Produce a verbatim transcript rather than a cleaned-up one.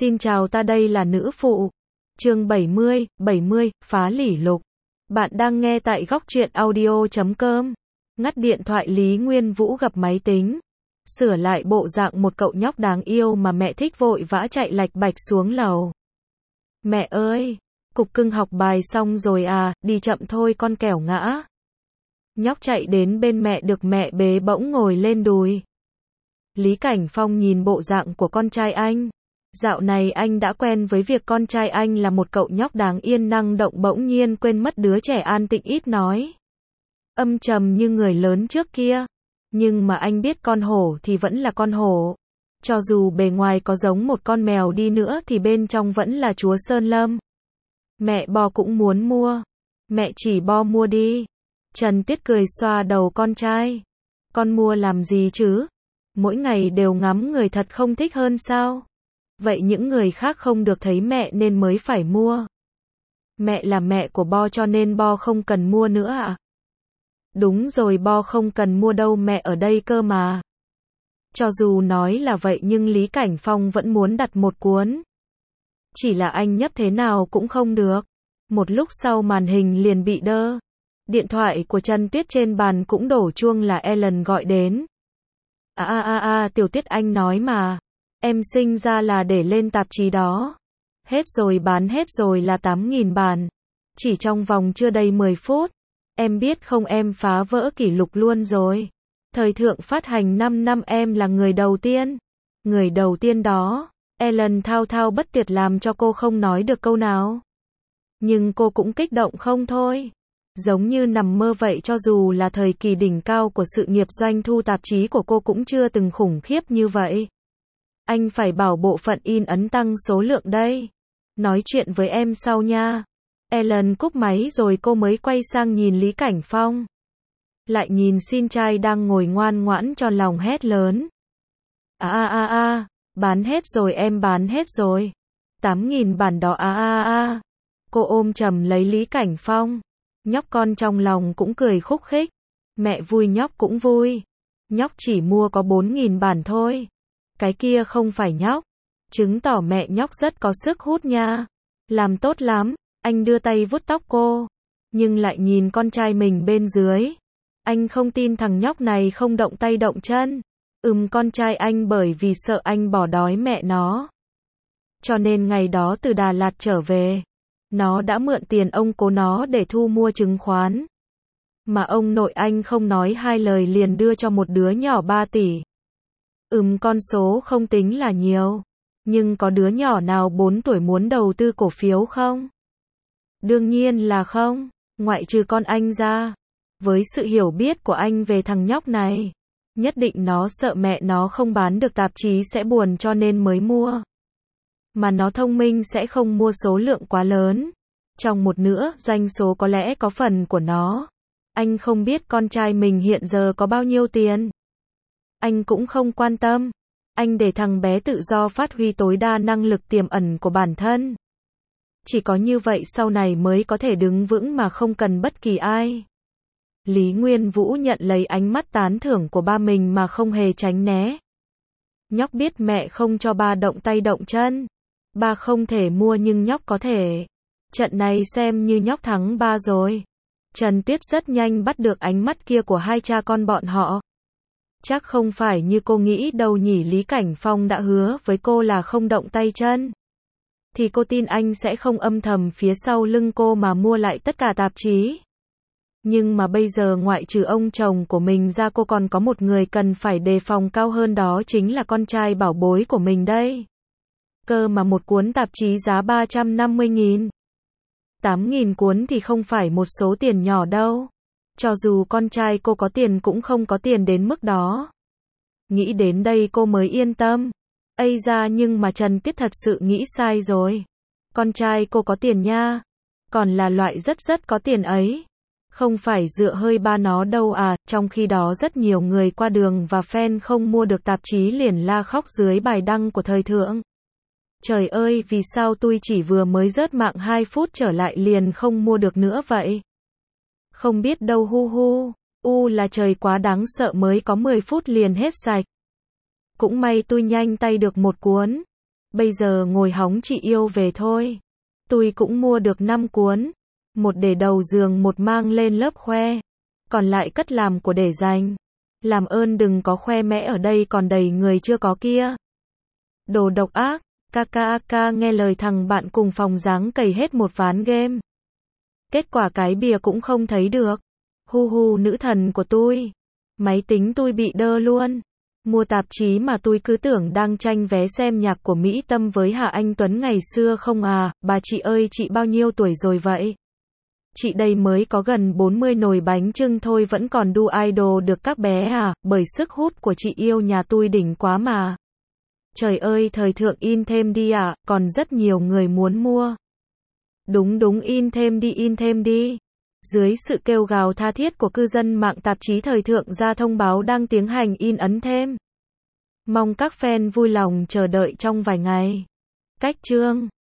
Xin chào, ta đây là nữ phụ. Chương bảy mươi, bảy mươi, phá kỷ lục. Bạn đang nghe tại góc truyện audio chấm com. Ngắt điện thoại, Lý Nguyên Vũ gập máy tính, sửa lại bộ dạng một cậu nhóc đáng yêu mà mẹ thích, vội vã chạy lạch bạch xuống lầu. Mẹ ơi, cục cưng học bài xong rồi à, đi chậm thôi con kẻo ngã. Nhóc chạy đến bên mẹ được mẹ bế bỗng ngồi lên đùi. Lý Cảnh Phong nhìn bộ dạng của con trai anh. Dạo này anh đã quen với việc con trai anh là một cậu nhóc đáng yên năng động, bỗng nhiên quên mất đứa trẻ an tĩnh ít nói, âm trầm như người lớn trước kia. Nhưng mà anh biết con hổ thì vẫn là con hổ. Cho dù bề ngoài có giống một con mèo đi nữa thì bên trong vẫn là chúa Sơn Lâm. Mẹ Bo cũng muốn mua. Mẹ chỉ Bo mua đi. Trần Tiết cười xoa đầu con trai. Con mua làm gì chứ? Mỗi ngày đều ngắm người thật không thích hơn sao? Vậy những người khác không được thấy mẹ nên mới phải mua. Mẹ là mẹ của Bo cho nên Bo không cần mua nữa à? Đúng rồi, Bo không cần mua đâu, mẹ ở đây cơ mà. Cho dù nói là vậy nhưng Lý Cảnh Phong vẫn muốn đặt một cuốn. Chỉ là anh nhấp thế nào cũng không được. Một lúc sau màn hình liền bị đơ. Điện thoại của Trần Tuyết trên bàn cũng đổ chuông, là Ellen gọi đến. À à à à, Tiểu Tuyết, anh nói mà. Em sinh ra là để lên tạp chí đó. Hết rồi, bán hết rồi, là tám nghìn bản. Chỉ trong vòng chưa đầy mười phút. Em biết không, em phá vỡ kỷ lục luôn rồi. Thời thượng phát hành năm năm em là người đầu tiên. Người đầu tiên đó. Ellen thao thao bất tuyệt làm cho cô không nói được câu nào. Nhưng cô cũng kích động không thôi. Giống như nằm mơ vậy, cho dù là thời kỳ đỉnh cao của sự nghiệp doanh thu tạp chí của cô cũng chưa từng khủng khiếp như vậy. Anh phải bảo bộ phận in ấn tăng số lượng đây. Nói chuyện với em sau nha. Ellen cúp máy rồi cô mới quay sang nhìn Lý Cảnh Phong. Lại nhìn xin trai đang ngồi ngoan ngoãn, cho lòng hét lớn. À à à à, bán hết rồi, em bán hết rồi. tám nghìn bản đó, à à à. Cô ôm chầm lấy Lý Cảnh Phong. Nhóc con trong lòng cũng cười khúc khích. Mẹ vui, nhóc cũng vui. Nhóc chỉ mua có bốn nghìn bản thôi. Cái kia không phải nhóc. Chứng tỏ mẹ nhóc rất có sức hút nha. Làm tốt lắm. Anh đưa tay vuốt tóc cô. Nhưng lại nhìn con trai mình bên dưới. Anh không tin thằng nhóc này không động tay động chân. Ừm, con trai anh bởi vì sợ anh bỏ đói mẹ nó. Cho nên ngày đó từ Đà Lạt trở về, nó đã mượn tiền ông cố nó để thu mua chứng khoán. Mà ông nội anh không nói hai lời liền đưa cho một đứa nhỏ ba tỷ. Ừm, con số không tính là nhiều. Nhưng có đứa nhỏ nào bốn tuổi muốn đầu tư cổ phiếu không? Đương nhiên là không, ngoại trừ con anh ra. Với sự hiểu biết của anh về thằng nhóc này, nhất định nó sợ mẹ nó không bán được tạp chí sẽ buồn cho nên mới mua. Mà nó thông minh sẽ không mua số lượng quá lớn. Trong một nửa doanh số có lẽ có phần của nó. Anh không biết con trai mình hiện giờ có bao nhiêu tiền. Anh cũng không quan tâm. Anh để thằng bé tự do phát huy tối đa năng lực tiềm ẩn của bản thân. Chỉ có như vậy sau này mới có thể đứng vững mà không cần bất kỳ ai. Lý Nguyên Vũ nhận lấy ánh mắt tán thưởng của ba mình mà không hề tránh né. Nhóc biết mẹ không cho ba động tay động chân. Ba không thể mua nhưng nhóc có thể. Trận này xem như nhóc thắng ba rồi. Trần Tuyết rất nhanh bắt được ánh mắt kia của hai cha con bọn họ. Chắc không phải như cô nghĩ đâu nhỉ. Lý Cảnh Phong đã hứa với cô là không động tay chân. Thì cô tin anh sẽ không âm thầm phía sau lưng cô mà mua lại tất cả tạp chí. Nhưng mà bây giờ ngoại trừ ông chồng của mình ra, cô còn có một người cần phải đề phòng cao hơn, đó chính là con trai bảo bối của mình đây. Cơ mà một cuốn tạp chí giá ba trăm năm mươi nghìn. tám nghìn cuốn thì không phải một số tiền nhỏ đâu. Cho dù con trai cô có tiền cũng không có tiền đến mức đó. Nghĩ đến đây cô mới yên tâm. Ây da, nhưng mà Trần Tuyết thật sự nghĩ sai rồi. Con trai cô có tiền nha. Còn là loại rất rất có tiền ấy. Không phải dựa hơi ba nó đâu à. Trong khi đó rất nhiều người qua đường và fan không mua được tạp chí liền la khóc dưới bài đăng của thời thượng. Trời ơi, vì sao tôi chỉ vừa mới rớt mạng hai phút trở lại liền không mua được nữa vậy? Không biết đâu, hu hu. U là trời quá đáng sợ, mới có mười phút liền hết sạch. Cũng may tôi nhanh tay được một cuốn. Bây giờ ngồi hóng chị yêu về thôi. Tôi cũng mua được năm cuốn. Một để đầu giường, một mang lên lớp khoe. Còn lại cất làm của để dành. Làm ơn đừng có khoe mẽ ở đây, còn đầy người chưa có kia. Đồ độc ác. Kaka nghe lời thằng bạn cùng phòng giáng cày hết một ván game. Kết quả cái bìa cũng không thấy được. Hu hu, nữ thần của tôi. Máy tính tôi bị đơ luôn. Mua tạp chí mà tôi cứ tưởng đang tranh vé xem nhạc của Mỹ Tâm với Hà Anh Tuấn ngày xưa không à. Bà chị ơi, chị bao nhiêu tuổi rồi vậy? Chị đây mới có gần bốn mươi, nồi bánh chưng thôi vẫn còn đu idol được các bé à, bởi sức hút của chị yêu nhà tôi đỉnh quá mà. Trời ơi, thời thượng in thêm đi ạ, à, còn rất nhiều người muốn mua. Đúng đúng, in thêm đi, in thêm đi. Dưới sự kêu gào tha thiết của cư dân mạng, tạp chí Thời thượng ra thông báo đang tiến hành in ấn thêm. Mong các fan vui lòng chờ đợi trong vài ngày. Cách chương